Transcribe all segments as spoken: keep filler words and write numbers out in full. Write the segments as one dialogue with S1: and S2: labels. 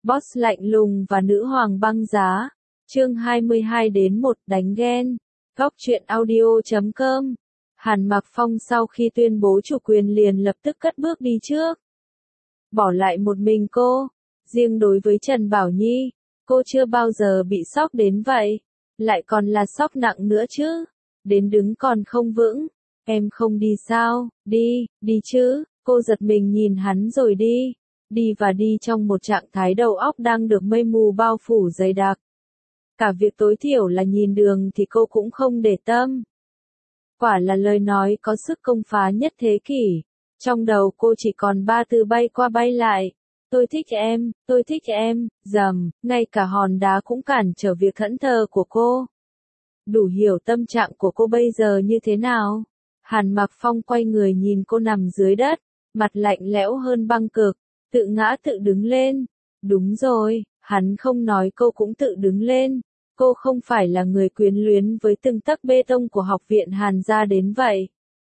S1: Boss lạnh lùng và nữ hoàng băng giá. Chương hai mươi hai đến một đánh ghen. Góc truyện audio chấm com. Hàn Mặc Phong sau khi tuyên bố chủ quyền liền lập tức cất bước đi trước. Bỏ lại một mình cô. Riêng đối với Trần Bảo Nhi, cô chưa bao giờ bị sốc đến vậy. Lại còn là sốc nặng nữa chứ. Đến đứng còn không vững. Em không đi sao? Đi, đi chứ. Cô giật mình nhìn hắn rồi đi. Đi và đi trong một trạng thái đầu óc đang được mây mù bao phủ dày đặc. Cả việc tối thiểu là nhìn đường thì cô cũng không để tâm. Quả là lời nói có sức công phá nhất thế kỷ. Trong đầu cô chỉ còn ba từ bay qua bay lại. Tôi thích em, tôi thích em, dầm, ngay cả hòn đá cũng cản trở việc thẫn thờ của cô. Đủ hiểu tâm trạng của cô bây giờ như thế nào. Hàn Mặc Phong quay người nhìn cô nằm dưới đất, mặt lạnh lẽo hơn băng cực, tự ngã tự đứng lên. Đúng rồi, hắn không nói cô cũng tự đứng lên. Cô không phải là người quyến luyến với từng tấc bê tông của học viện Hàn gia đến vậy.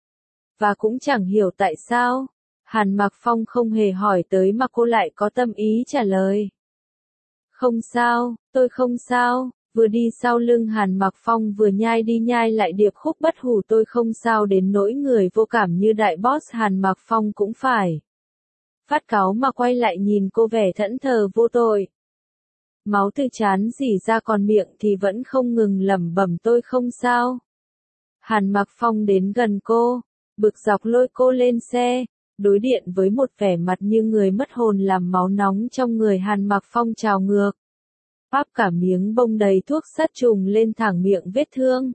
S1: Và cũng chẳng hiểu tại sao, Hàn Mặc Phong không hề hỏi tới mà cô lại có tâm ý trả lời. Không sao, tôi không sao. Vừa đi sau lưng Hàn Mặc Phong vừa nhai đi nhai lại điệp khúc bất hủ tôi không sao đến nỗi người vô cảm như đại boss Hàn Mặc Phong cũng phải phát cáu mà quay lại nhìn cô vẻ thẫn thờ vô tội. Máu từ trán rỉ ra còn miệng thì vẫn không ngừng lẩm bẩm tôi không sao. Hàn Mặc Phong đến gần cô, bực dọc lôi cô lên xe, đối điện với một vẻ mặt như người mất hồn làm máu nóng trong người Hàn Mặc Phong trào ngược. Áp cả miếng bông đầy thuốc sát trùng lên thẳng miệng vết thương.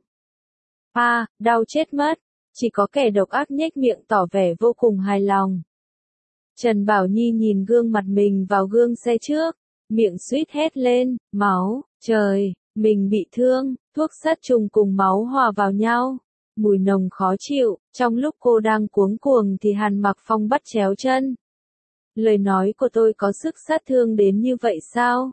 S1: À, đau chết mất, chỉ có kẻ độc ác nhếch miệng tỏ vẻ vô cùng hài lòng. Trần Bảo Nhi nhìn gương mặt mình vào gương xe trước, miệng suýt hét lên, máu, trời, mình bị thương, thuốc sát trùng cùng máu hòa vào nhau, mùi nồng khó chịu, trong lúc cô đang cuống cuồng thì Hàn Mặc Phong bắt chéo chân. Lời nói của tôi có sức sát thương đến như vậy sao?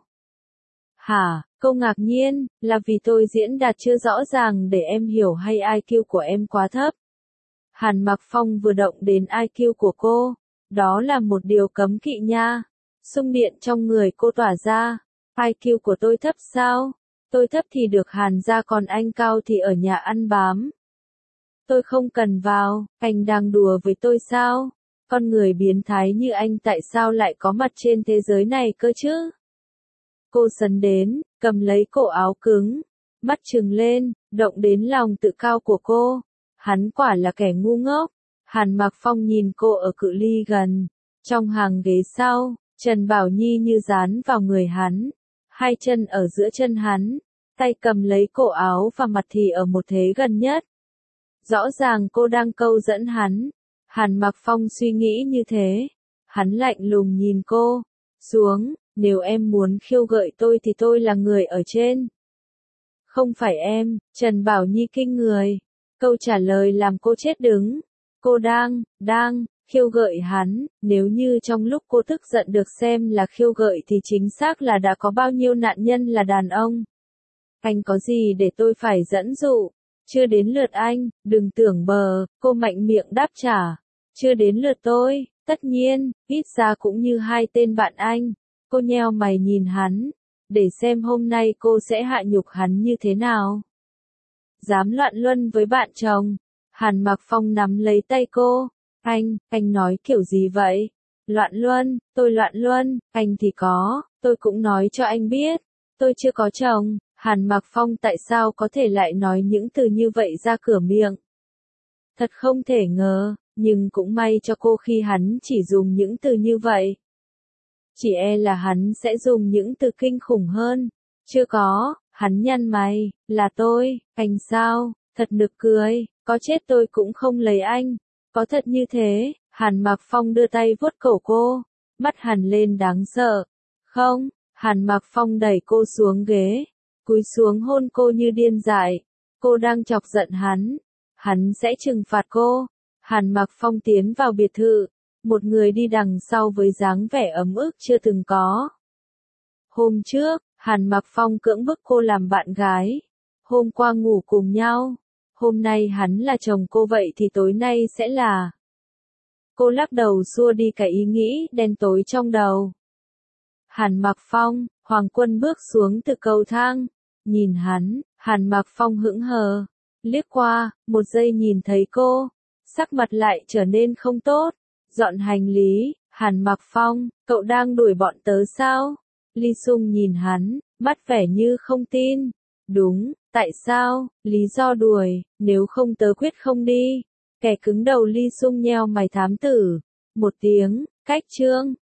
S1: Hả, cô ngạc nhiên, là vì tôi diễn đạt chưa rõ ràng để em hiểu hay i kiu của em quá thấp? Hàn Mặc Phong vừa động đến i kiu của cô, đó là một điều cấm kỵ nha. Xung điện trong người cô tỏa ra, i kiu của tôi thấp sao? Tôi thấp thì được Hàn gia còn anh cao thì ở nhà ăn bám. Tôi không cần vào, anh đang đùa với tôi sao? Con người biến thái như anh tại sao lại có mặt trên thế giới này cơ chứ? Cô sấn đến, cầm lấy cổ áo cứng, mắt trừng lên, động đến lòng tự cao của cô. Hắn quả là kẻ ngu ngốc. Hàn Mặc Phong nhìn cô ở cự ly gần, trong hàng ghế sau, Trần Bảo Nhi như dán vào người hắn, hai chân ở giữa chân hắn, tay cầm lấy cổ áo và mặt thì ở một thế gần nhất. Rõ ràng cô đang câu dẫn hắn. Hàn Mặc Phong suy nghĩ như thế. Hắn lạnh lùng nhìn cô, xuống. Nếu em muốn khiêu gợi tôi thì tôi là người ở trên. Không phải em, Trần Bảo Nhi kinh người. Câu trả lời làm cô chết đứng. Cô đang, đang, khiêu gợi hắn, nếu như trong lúc cô tức giận được xem là khiêu gợi thì chính xác là đã có bao nhiêu nạn nhân là đàn ông. Anh có gì để tôi phải dẫn dụ? Chưa đến lượt anh, đừng tưởng bờ, cô mạnh miệng đáp trả. Chưa đến lượt tôi, tất nhiên, ít ra cũng như hai tên bạn anh. Cô nheo mày nhìn hắn, để xem hôm nay cô sẽ hạ nhục hắn như thế nào. Dám loạn luân với bạn chồng. Hàn Mặc Phong nắm lấy tay cô. Anh, anh nói kiểu gì vậy? Loạn luân, tôi loạn luân, anh thì có, tôi cũng nói cho anh biết. Tôi chưa có chồng. Hàn Mặc Phong tại sao có thể lại nói những từ như vậy ra cửa miệng? Thật không thể ngờ, nhưng cũng may cho cô khi hắn chỉ dùng những từ như vậy. Chỉ e là hắn sẽ dùng những từ kinh khủng hơn. Chưa có, hắn nhăn mày, là tôi, anh sao, thật nực cười, có chết tôi cũng không lấy anh. Có thật như thế? Hàn Mặc Phong đưa tay vuốt cổ cô, mắt hằn lên đáng sợ. Không, Hàn Mặc Phong đẩy cô xuống ghế, cúi xuống hôn cô như điên dại. Cô đang chọc giận hắn, hắn sẽ trừng phạt cô. Hàn Mặc Phong tiến vào biệt thự. Một người đi đằng sau với dáng vẻ ấm ức chưa từng có. Hôm trước, Hàn Mặc Phong cưỡng bức cô làm bạn gái. Hôm qua ngủ cùng nhau. Hôm nay hắn là chồng cô vậy thì tối nay sẽ là. Cô lắc đầu xua đi cái ý nghĩ đen tối trong đầu. Hàn Mặc Phong, Hoàng Quân bước xuống từ cầu thang, nhìn hắn, Hàn Mặc Phong hững hờ, liếc qua, một giây nhìn thấy cô, sắc mặt lại trở nên không tốt, dọn hành lý, Hàn Mặc Phong, cậu đang đuổi bọn tớ sao? Ly Sung nhìn hắn, mắt vẻ như không tin, đúng, tại sao, lý do đuổi, nếu không tớ quyết không đi, kẻ cứng đầu Ly Sung nheo mày thám tử, một tiếng, cách chương.